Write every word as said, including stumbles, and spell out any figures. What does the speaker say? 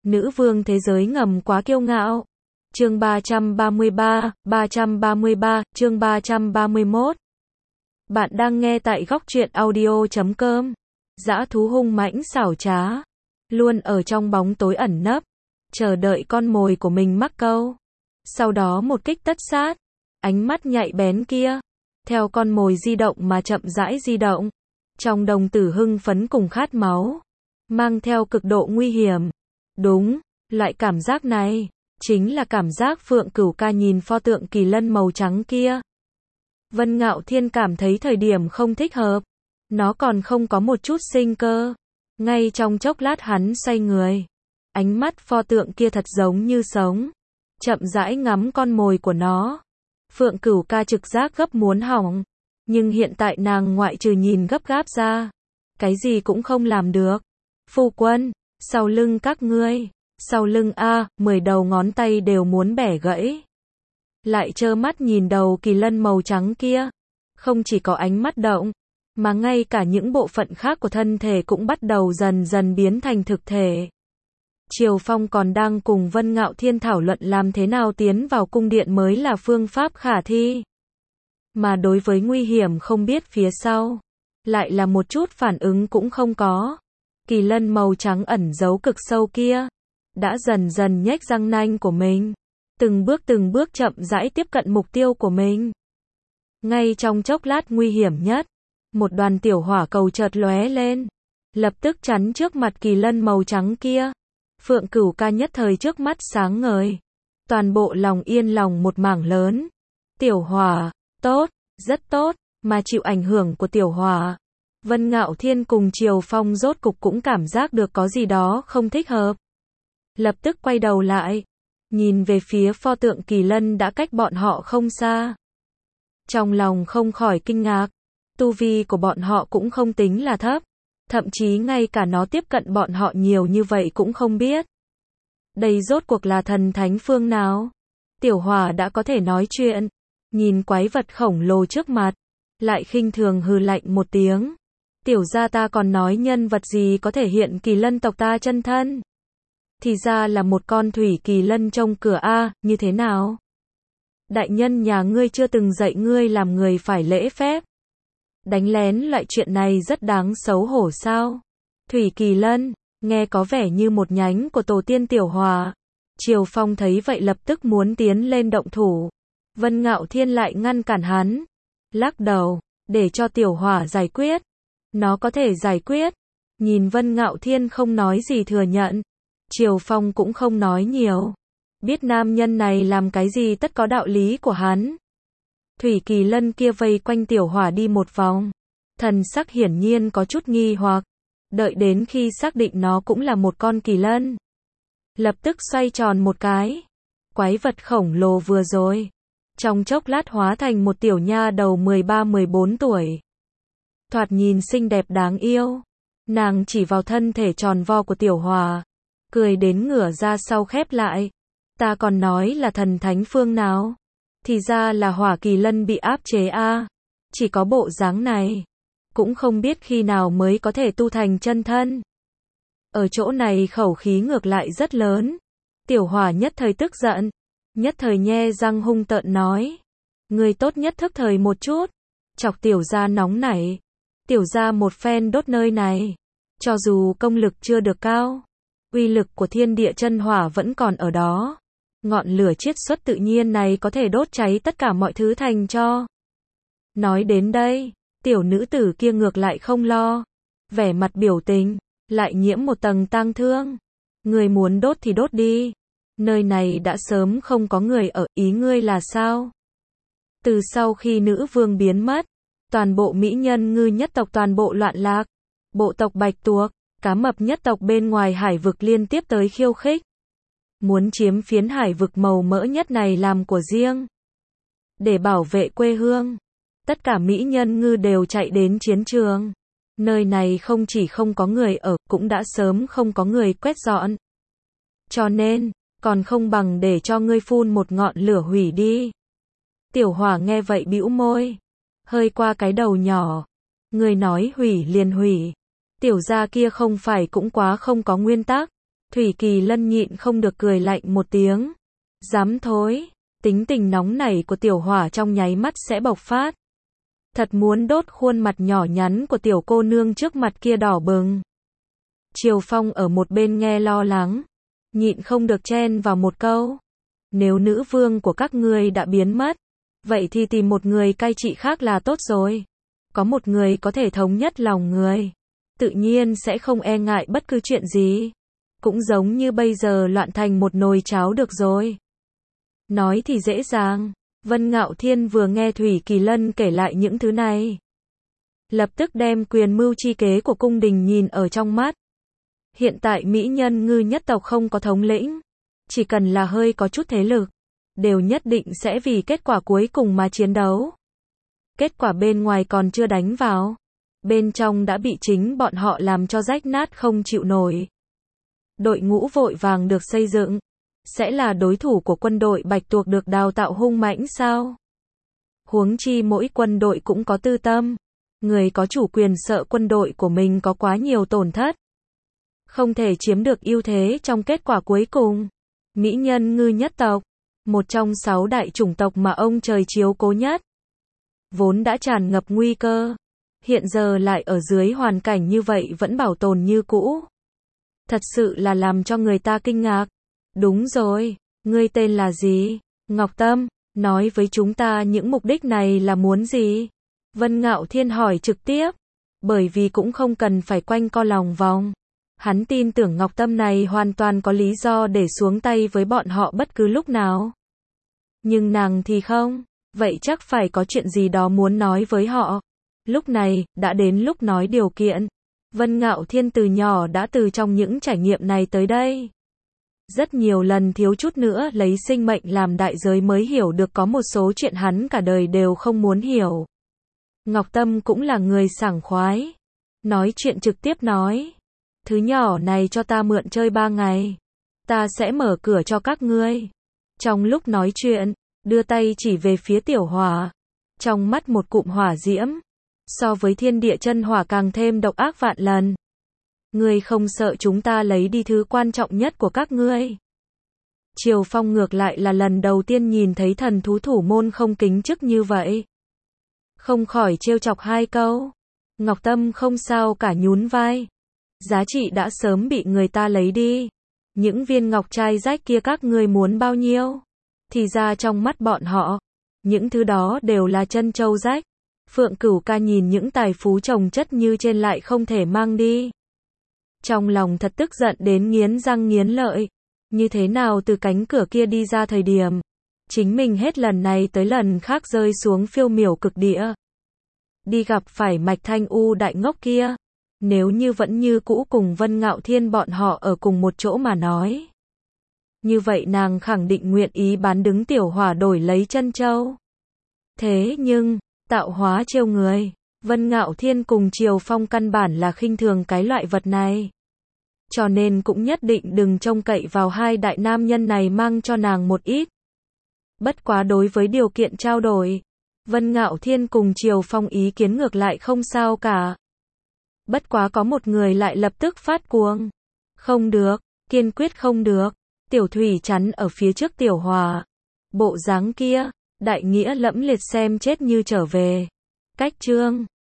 Nữ vương thế giới ngầm quá kiêu ngạo. Chương ba trăm ba mươi ba, ba trăm ba mươi ba, chương ba trăm ba mươi mốt. Bạn đang nghe tại góc truyện audio chấm com. Dã thú hung mãnh xảo trá, luôn ở trong bóng tối ẩn nấp, chờ đợi con mồi của mình mắc câu. Sau đó một kích tất sát, ánh mắt nhạy bén kia, theo con mồi di động mà chậm rãi di động. Trong đồng tử hưng phấn cùng khát máu, mang theo cực độ nguy hiểm. Đúng, loại cảm giác này, chính là cảm giác Phượng Cửu Ca nhìn pho tượng kỳ lân màu trắng kia. Vân Ngạo Thiên cảm thấy thời điểm không thích hợp. Nó còn không có một chút sinh cơ. Ngay trong chốc lát hắn xoay người. Ánh mắt pho tượng kia thật giống như sống. Chậm rãi ngắm con mồi của nó. Phượng Cửu Ca trực giác gấp muốn hỏng. Nhưng hiện tại nàng ngoại trừ nhìn gấp gáp ra, cái gì cũng không làm được. Phu quân, sau lưng các ngươi, sau lưng a, mười đầu ngón tay đều muốn bẻ gãy. Lại trơ mắt nhìn đầu kỳ lân màu trắng kia, không chỉ có ánh mắt động, mà ngay cả những bộ phận khác của thân thể cũng bắt đầu dần dần biến thành thực thể. Triều Phong còn đang cùng Vân Ngạo Thiên thảo luận làm thế nào tiến vào cung điện mới là phương pháp khả thi. Mà đối với nguy hiểm không biết phía sau, lại là một chút phản ứng cũng không có. Kỳ lân màu trắng ẩn giấu cực sâu kia, đã dần dần nhếch răng nanh của mình, từng bước từng bước chậm rãi tiếp cận mục tiêu của mình. Ngay trong chốc lát nguy hiểm nhất, một đoàn tiểu hỏa cầu chợt lóe lên, lập tức chắn trước mặt kỳ lân màu trắng kia. Phượng Cửu Ca nhất thời trước mắt sáng ngời, toàn bộ lòng yên lòng một mảng lớn. Tiểu hỏa, tốt, rất tốt, mà chịu ảnh hưởng của tiểu hỏa, Vân Ngạo Thiên cùng Triều Phong rốt cục cũng cảm giác được có gì đó không thích hợp. Lập tức quay đầu lại, nhìn về phía pho tượng kỳ lân đã cách bọn họ không xa. Trong lòng không khỏi kinh ngạc, tu vi của bọn họ cũng không tính là thấp, thậm chí ngay cả nó tiếp cận bọn họ nhiều như vậy cũng không biết. Đây rốt cuộc là thần thánh phương nào? Tiểu hỏa đã có thể nói chuyện, nhìn quái vật khổng lồ trước mặt, lại khinh thường hừ lạnh một tiếng. Tiểu gia ta còn nói nhân vật gì có thể hiện kỳ lân tộc ta chân thân. Thì ra là một con thủy kỳ lân trong cửa a, như thế nào? Đại nhân nhà ngươi chưa từng dạy ngươi làm người phải lễ phép. Đánh lén loại chuyện này rất đáng xấu hổ sao? Thủy kỳ lân, nghe có vẻ như một nhánh của tổ tiên tiểu hỏa. Triều Phong thấy vậy lập tức muốn tiến lên động thủ. Vân Ngạo Thiên lại ngăn cản hắn. Lắc đầu, để cho tiểu hỏa giải quyết. Nó có thể giải quyết. Nhìn Vân Ngạo Thiên không nói gì thừa nhận. Triều Phong cũng không nói nhiều. Biết nam nhân này làm cái gì tất có đạo lý của hắn. Thủy kỳ lân kia vây quanh tiểu hỏa đi một vòng. Thần sắc hiển nhiên có chút nghi hoặc. Đợi đến khi xác định nó cũng là một con kỳ lân, lập tức xoay tròn một cái. Quái vật khổng lồ vừa rồi, trong chốc lát hóa thành một tiểu nha đầu mười ba mười bốn tuổi. Thoạt nhìn xinh đẹp đáng yêu. Nàng chỉ vào thân thể tròn vo của tiểu hỏa, cười đến ngửa ra sau khép lại. Ta còn nói là thần thánh phương nào? Thì ra là hỏa kỳ lân bị áp chế a. Chỉ có bộ dáng này, cũng không biết khi nào mới có thể tu thành chân thân. Ở chỗ này khẩu khí ngược lại rất lớn. Tiểu hỏa nhất thời tức giận, nhất thời nhe răng hung tợn nói. Người tốt nhất thức thời một chút. Chọc tiểu gia nóng nảy. Tiểu gia một phen đốt nơi này. Cho dù công lực chưa được cao, uy lực của thiên địa chân hỏa vẫn còn ở đó. Ngọn lửa chiết xuất tự nhiên này có thể đốt cháy tất cả mọi thứ thành tro. Nói đến đây, tiểu nữ tử kia ngược lại không lo. Vẻ mặt biểu tình, lại nhiễm một tầng tang thương. Người muốn đốt thì đốt đi. Nơi này đã sớm không có người ở, ý ngươi là sao? Từ sau khi nữ vương biến mất, toàn bộ mỹ nhân ngư nhất tộc toàn bộ loạn lạc. Bộ tộc Bạch Tuộc, cá mập nhất tộc bên ngoài hải vực liên tiếp tới khiêu khích. Muốn chiếm phiến hải vực màu mỡ nhất này làm của riêng. Để bảo vệ quê hương, tất cả mỹ nhân ngư đều chạy đến chiến trường. Nơi này không chỉ không có người ở, cũng đã sớm không có người quét dọn. Cho nên, còn không bằng để cho ngươi phun một ngọn lửa hủy đi. Tiểu hỏa nghe vậy bĩu môi, hơi qua cái đầu nhỏ. Ngươi nói hủy liền hủy. Tiểu gia kia không phải cũng quá không có nguyên tắc. Thủy Kỳ Lân nhịn không được cười lạnh một tiếng. Dám thối, tính tình nóng nảy của Tiểu Hỏa trong nháy mắt sẽ bộc phát. Thật muốn đốt khuôn mặt nhỏ nhắn của tiểu cô nương trước mặt kia đỏ bừng. Triều Phong ở một bên nghe lo lắng, nhịn không được chen vào một câu. Nếu nữ vương của các ngươi đã biến mất, vậy thì tìm một người cai trị khác là tốt rồi. Có một người có thể thống nhất lòng người, tự nhiên sẽ không e ngại bất cứ chuyện gì. Cũng giống như bây giờ loạn thành một nồi cháo được rồi. Nói thì dễ dàng. Vân Ngạo Thiên vừa nghe Thủy Kỳ Lân kể lại những thứ này, lập tức đem quyền mưu chi kế của cung đình nhìn ở trong mắt. Hiện tại mỹ nhân ngư nhất tộc không có thống lĩnh, chỉ cần là hơi có chút thế lực, đều nhất định sẽ vì kết quả cuối cùng mà chiến đấu. Kết quả bên ngoài còn chưa đánh vào, bên trong đã bị chính bọn họ làm cho rách nát không chịu nổi. Đội ngũ vội vàng được xây dựng, sẽ là đối thủ của quân đội Bạch Tuộc được đào tạo hung mãnh sao? Huống chi mỗi quân đội cũng có tư tâm, người có chủ quyền sợ quân đội của mình có quá nhiều tổn thất, không thể chiếm được ưu thế trong kết quả cuối cùng. Mỹ nhân ngư nhất tộc, một trong sáu đại chủng tộc mà ông trời chiếu cố nhất, vốn đã tràn ngập nguy cơ, hiện giờ lại ở dưới hoàn cảnh như vậy vẫn bảo tồn như cũ. Thật sự là làm cho người ta kinh ngạc. Đúng rồi, ngươi tên là gì? Ngọc Tâm, nói với chúng ta những mục đích này là muốn gì? Vân Ngạo Thiên hỏi trực tiếp, bởi vì cũng không cần phải quanh co lòng vòng. Hắn tin tưởng Ngọc Tâm này hoàn toàn có lý do để xuống tay với bọn họ bất cứ lúc nào. Nhưng nàng thì không, vậy chắc phải có chuyện gì đó muốn nói với họ. Lúc này, đã đến lúc nói điều kiện. Vân Ngạo Thiên từ nhỏ đã từ trong những trải nghiệm này tới đây. Rất nhiều lần thiếu chút nữa lấy sinh mệnh làm đại giới mới hiểu được có một số chuyện hắn cả đời đều không muốn hiểu. Ngọc Tâm cũng là người sảng khoái. Nói chuyện trực tiếp nói. Thứ nhỏ này cho ta mượn chơi ba ngày. Ta sẽ mở cửa cho các ngươi. Trong lúc nói chuyện, đưa tay chỉ về phía Tiểu Hỏa. Trong mắt một cụm hỏa diễm, so với thiên địa chân hỏa càng thêm độc ác vạn lần. Ngươi không sợ chúng ta lấy đi thứ quan trọng nhất của các ngươi? Triều Phong ngược lại là lần đầu tiên nhìn thấy thần thú thủ môn không kính chức như vậy. Không khỏi trêu chọc hai câu. Ngọc Tâm không sao cả nhún vai. Giá trị đã sớm bị người ta lấy đi. Những viên ngọc trai rách kia các ngươi muốn bao nhiêu? Thì ra trong mắt bọn họ, những thứ đó đều là chân châu rách. Phượng Cửu Ca nhìn những tài phú chồng chất như trên lại không thể mang đi. Trong lòng thật tức giận đến nghiến răng nghiến lợi. Như thế nào từ cánh cửa kia đi ra thời điểm, chính mình hết lần này tới lần khác rơi xuống phiêu miểu cực địa. Đi gặp phải Mạch Thanh U đại ngốc kia. Nếu như vẫn như cũ cùng Vân Ngạo Thiên bọn họ ở cùng một chỗ mà nói, như vậy nàng khẳng định nguyện ý bán đứng Tiểu Hỏa đổi lấy chân châu. Thế nhưng, tạo hóa trêu người. Vân Ngạo Thiên cùng Triều Phong căn bản là khinh thường cái loại vật này. Cho nên cũng nhất định đừng trông cậy vào hai đại nam nhân này mang cho nàng một ít. Bất quá đối với điều kiện trao đổi, Vân Ngạo Thiên cùng Triều Phong ý kiến ngược lại không sao cả. Bất quá có một người lại lập tức phát cuồng. Không được, kiên quyết không được. Tiểu Thủy chắn ở phía trước Tiểu Hỏa. Bộ dáng kia, đại nghĩa lẫm liệt xem chết như trở về. Cách chương